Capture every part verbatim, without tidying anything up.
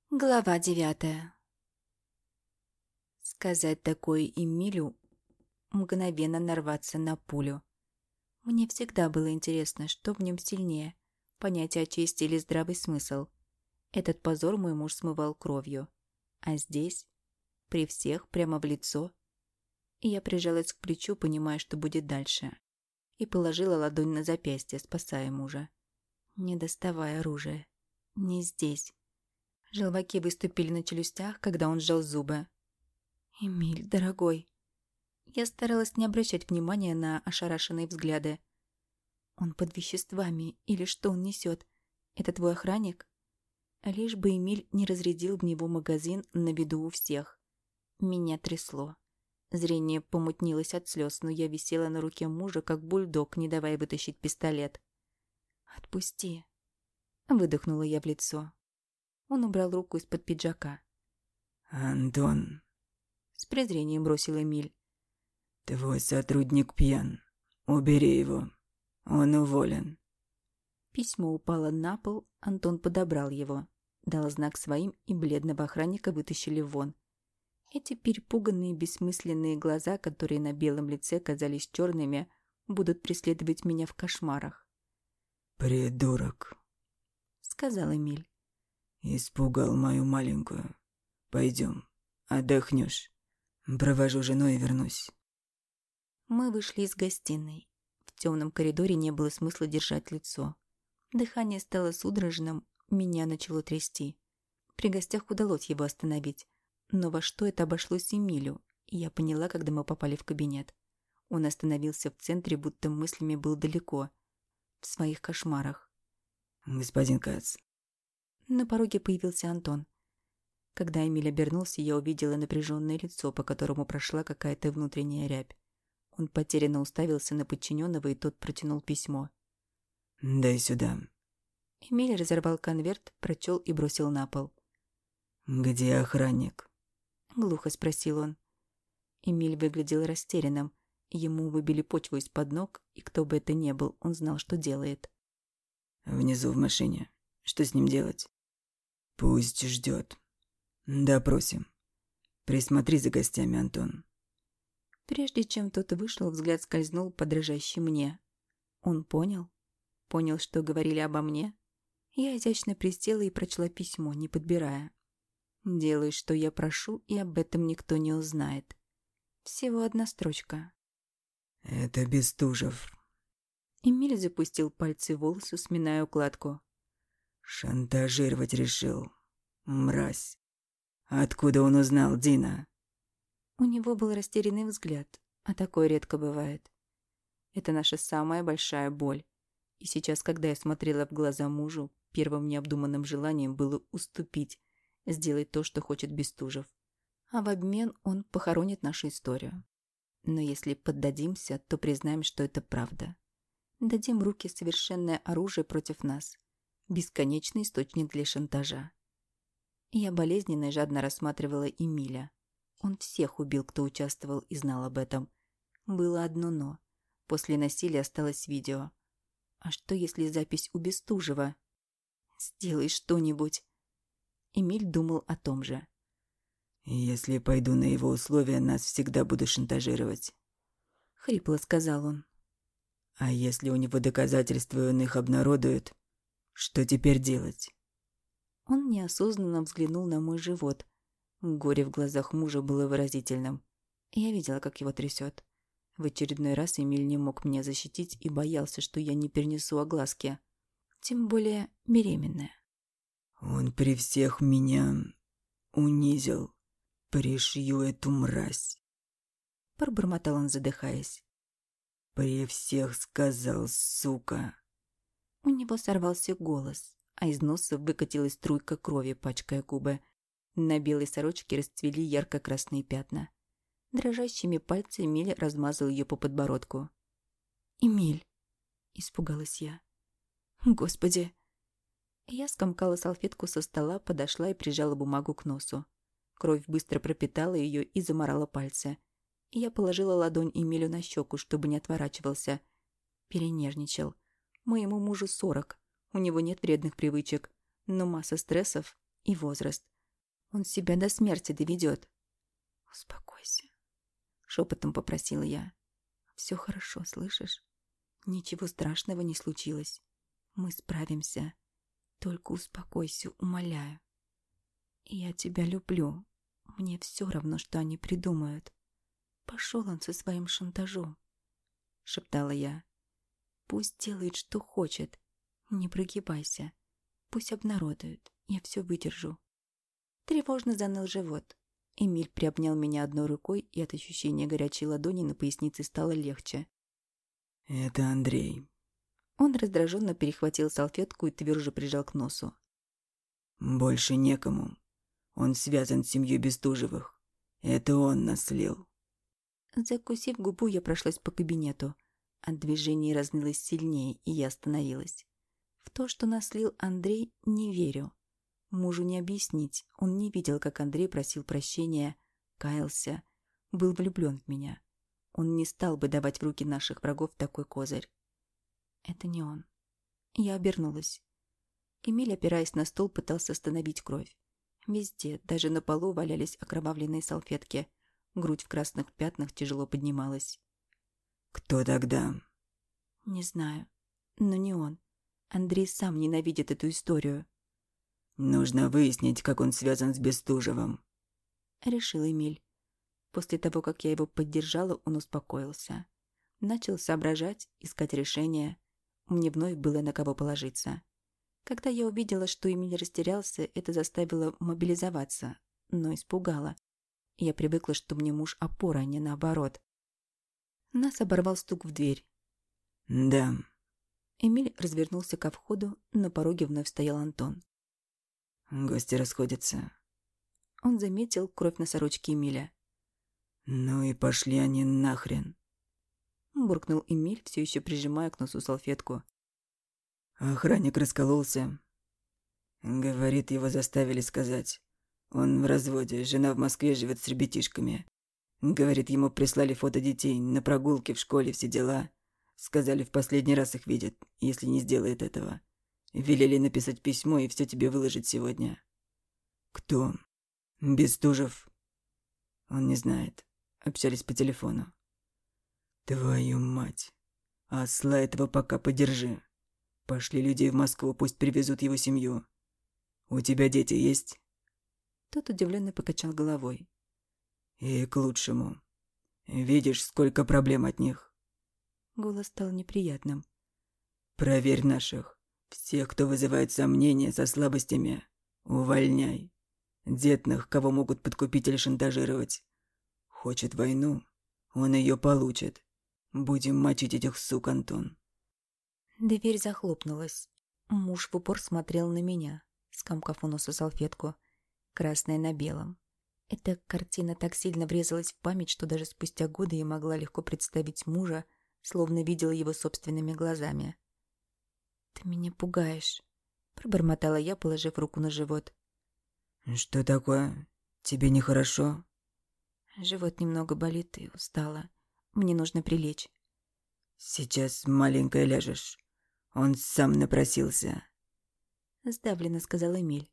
Глава девятая. Сказать такое Эмилю — мгновенно нарваться на пулю. Мне всегда было интересно, что в нем сильнее — понятие чести или здравый смысл. Этот позор мой муж смывал кровью. А здесь, при всех, прямо в лицо. И я прижалась к плечу, понимая, что будет дальше. И положила ладонь на запястье, спасая мужа. Не доставая оружия. Не здесь. Желваки выступили на челюстях, когда он сжал зубы. «Эмиль, дорогой». Я старалась не обращать внимания на ошарашенные взгляды. «Он под веществами, или что он несет? Это твой охранник?» Лишь бы Эмиль не разрядил в него магазин на виду у всех. Меня трясло. Зрение помутнилось от слез, но я висела на руке мужа, как бульдог, не давая вытащить пистолет. «Отпусти», — выдохнула я в лицо. Он убрал руку из-под пиджака. «Антон», — с презрением бросил Эмиль. «твой сотрудник пьян. Убери его. Он уволен». Письмо упало на пол, Антон подобрал его, дал знак своим, и бледного охранника вытащили вон. Эти перепуганные бессмысленные глаза, которые на белом лице казались черными, будут преследовать меня в кошмарах. «Придурок», — сказал Эмиль. «Испугал мою маленькую. Пойдем, отдохнешь. Провожу жену и вернусь». Мы вышли из гостиной. В темном коридоре не было смысла держать лицо. Дыхание стало судорожным, меня начало трясти. При гостях удалось его остановить. Но во что это обошлось Эмилю, я поняла, когда мы попали в кабинет. Он остановился в центре, будто мыслями был далеко, в своих кошмарах. «Господин Кац». На пороге появился Антон. Когда Эмиль обернулся, я увидела напряженное лицо, по которому прошла какая-то внутренняя рябь. Он потерянно уставился на подчиненного, и тот протянул письмо. «Дай сюда». Эмиль разорвал конверт, прочел и бросил на пол. «Где охранник?» — глухо спросил он. Эмиль выглядел растерянным. Ему выбили почву из-под ног, и кто бы это ни был, он знал, что делает. «Внизу в машине. Что с ним делать?» «Пусть ждет. Допросим. Присмотри за гостями, Антон». Прежде чем тот вышел, взгляд скользнул по дрожащей мне. Он понял? Понял, что говорили обо мне? Я изящно присела и прочла письмо, не подбирая. «Делай, что я прошу, и об этом никто не узнает». Всего одна строчка. «Это Бестужев». Эмиль запустил пальцы в волосы, сминая укладку. «Шантажировать решил. Мразь. Откуда он узнал, Дина?» У него был растерянный взгляд, а такое редко бывает. Это наша самая большая боль. И сейчас, когда я смотрела в глаза мужу, первым необдуманным желанием было уступить, сделать то, что хочет Бестужев. А в обмен он похоронит нашу историю. Но если поддадимся, то признаем, что это правда. Дадим руки совершенное оружие против нас. Бесконечный источник для шантажа. Я болезненно и жадно рассматривала Эмиля. Он всех убил, кто участвовал и знал об этом. Было одно «но». После насилия осталось видео. А что, если запись у Бестужева? «Сделай что-нибудь». Эмиль думал о том же. «Если пойду на его условия, нас всегда будут шантажировать». Хрипло сказал он. «А если у него доказательства, и он их обнародует, что теперь делать?» Он неосознанно взглянул на мой живот. Горе в глазах мужа было выразительным. Я видела, как его трясет. В очередной раз Эмиль не мог меня защитить и боялся, что я не перенесу огласки. Тем более беременная. «Он при всех меня унизил. Пришью эту мразь», — пробормотал он, задыхаясь. «При всех сказал, сука». У него сорвался голос, а из носа выкатилась струйка крови, пачкая губы. На белой сорочке расцвели ярко-красные пятна. Дрожащими пальцами Эмиль размазал ее по подбородку. «Эмиль!» — испугалась я. «Господи!» Я скомкала салфетку со стола, подошла и прижала бумагу к носу. Кровь быстро пропитала ее и заморала пальцы. Я положила ладонь Эмилю на щеку, чтобы не отворачивался. Перенервничал. Моему мужу сорок. У него нет вредных привычек, но масса стрессов и возраст. Он себя до смерти доведет. Успокойся. Шепотом попросила я. Все хорошо, слышишь? Ничего страшного не случилось. Мы справимся. Только успокойся, умоляю. Я тебя люблю. Мне все равно, что они придумают. Пошел он со своим шантажом, шептала я. Пусть делает, что хочет. Не прогибайся. Пусть обнародуют. Я все выдержу. Тревожно заныл живот. Эмиль приобнял меня одной рукой, и от ощущения горячей ладони на пояснице стало легче. «Это Андрей». Он раздраженно перехватил салфетку и тверже прижал к носу. «Больше некому. Он связан с семьей Бестужевых. Это он нас слил». Закусив губу, я прошлась по кабинету. От движения разнылось сильнее, и я остановилась. В то, что нас слил Андрей, не верю. Мужу не объяснить. Он не видел, как Андрей просил прощения, каялся, был влюблен в меня. Он не стал бы давать в руки наших врагов такой козырь. Это не он. Я обернулась. Эмиль, опираясь на стол, пытался остановить кровь. Везде, даже на полу, валялись окровавленные салфетки. Грудь в красных пятнах тяжело поднималась. «Кто тогда?» Не знаю. Но не он. Андрей сам ненавидит эту историю. «Нужно выяснить, как он связан с Бестужевым», — решил Эмиль. После того, как я его поддержала, он успокоился. Начал соображать, искать решение. Мне вновь было на кого положиться. Когда я увидела, что Эмиль растерялся, это заставило мобилизоваться, но испугало. Я привыкла, что мне муж опора, а не наоборот. Нас оборвал стук в дверь. «Да». Эмиль развернулся ко входу, на пороге вновь стоял Антон. «Гости расходятся». Он заметил кровь на сорочке Эмиля. «Ну и пошли они нахрен», — буркнул Эмиль, все еще прижимая к носу салфетку. Охранник раскололся. Говорит, его заставили сказать. Он в разводе, жена в Москве живет с ребятишками. Говорит, ему прислали фото детей, на прогулке, в школе, все дела. Сказали, в последний раз их видят, если не сделает этого. Велели написать письмо и все тебе выложить сегодня. Кто? Бестужев? Он не знает. Общались по телефону. Твою мать. Осла этого пока подержи. Пошли людей в Москву, пусть привезут его семью. У тебя дети есть? Тот удивленно покачал головой. И к лучшему. Видишь, сколько проблем от них. Голос стал неприятным. Проверь наших. Всех, кто вызывает сомнения со слабостями, увольняй. Детных, кого могут подкупить или шантажировать. Хочет войну, он ее получит. Будем мочить этих сук, Антон. Дверь захлопнулась. Муж в упор смотрел на меня, скомкав у носа салфетку, красная на белом. Эта картина так сильно врезалась в память, что даже спустя годы я могла легко представить мужа, словно видела его собственными глазами. «Ты меня пугаешь», — пробормотала я, положив руку на живот. «Что такое? Тебе нехорошо?» Живот немного болит и устала. Мне нужно прилечь. «Сейчас маленькая ляжешь. Он сам напросился», — сдавленно сказал Эмиль.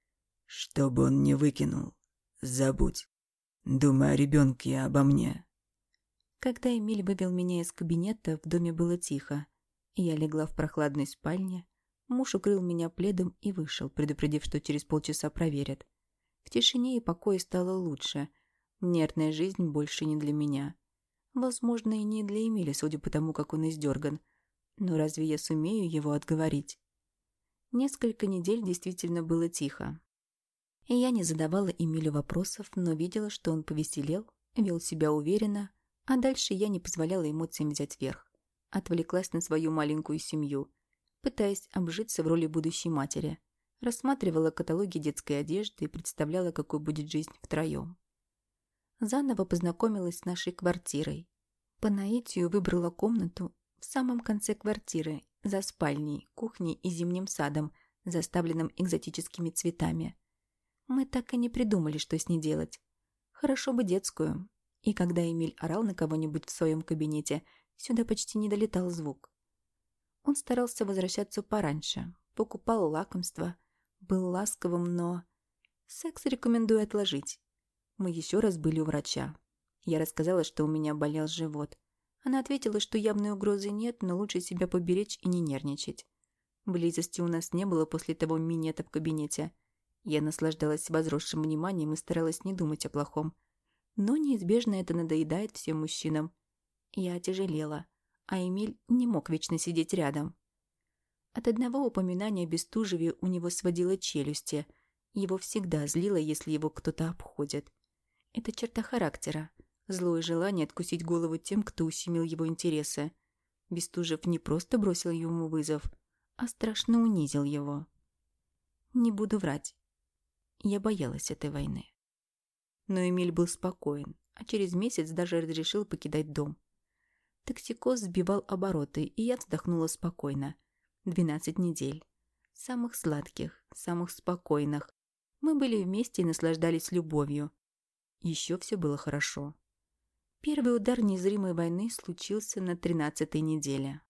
«Чтобы он не выкинул. Забудь. Думай о ребенке и обо мне». Когда Эмиль вывел меня из кабинета, в доме было тихо. Я легла в прохладной спальне. Муж укрыл меня пледом и вышел, предупредив, что через полчаса проверят. В тишине и покое стало лучше. Нервная жизнь больше не для меня. Возможно, и не для Эмиля, судя по тому, как он издерган. Но разве я сумею его отговорить? Несколько недель действительно было тихо. И я не задавала Эмилю вопросов, но видела, что он повеселел, вел себя уверенно, а дальше я не позволяла эмоциям взять верх. Отвлеклась на свою маленькую семью, пытаясь обжиться в роли будущей матери. Рассматривала каталоги детской одежды и представляла, какой будет жизнь втроем. Заново познакомилась с нашей квартирой. По наитию выбрала комнату в самом конце квартиры, за спальней, кухней и зимним садом, заставленным экзотическими цветами. Мы так и не придумали, что с ней делать. Хорошо бы детскую. И когда Эмиль орал на кого-нибудь в своем кабинете, сюда почти не долетал звук. Он старался возвращаться пораньше, покупал лакомства, был ласковым, но... Секс рекомендую отложить. Мы еще раз были у врача. Я рассказала, что у меня болел живот. Она ответила, что явной угрозы нет, но лучше себя поберечь и не нервничать. Близости у нас не было после того минета в кабинете. Я наслаждалась возросшим вниманием и старалась не думать о плохом. Но неизбежно это надоедает всем мужчинам. Я отяжелела, а Эмиль не мог вечно сидеть рядом. От одного упоминания о Бестужеве у него сводило челюсти. Его всегда злило, если его кто-то обходит. Это черта характера. Злое желание откусить голову тем, кто ущемил его интересы. Бестужев не просто бросил ему вызов, а страшно унизил его. Не буду врать. Я боялась этой войны. Но Эмиль был спокоен, а через месяц даже разрешил покидать дом. Токсикоз сбивал обороты, и я вздохнула спокойно. Двенадцать недель. Самых сладких, самых спокойных. Мы были вместе и наслаждались любовью. Еще все было хорошо. Первый удар незримой войны случился на тринадцатой неделе.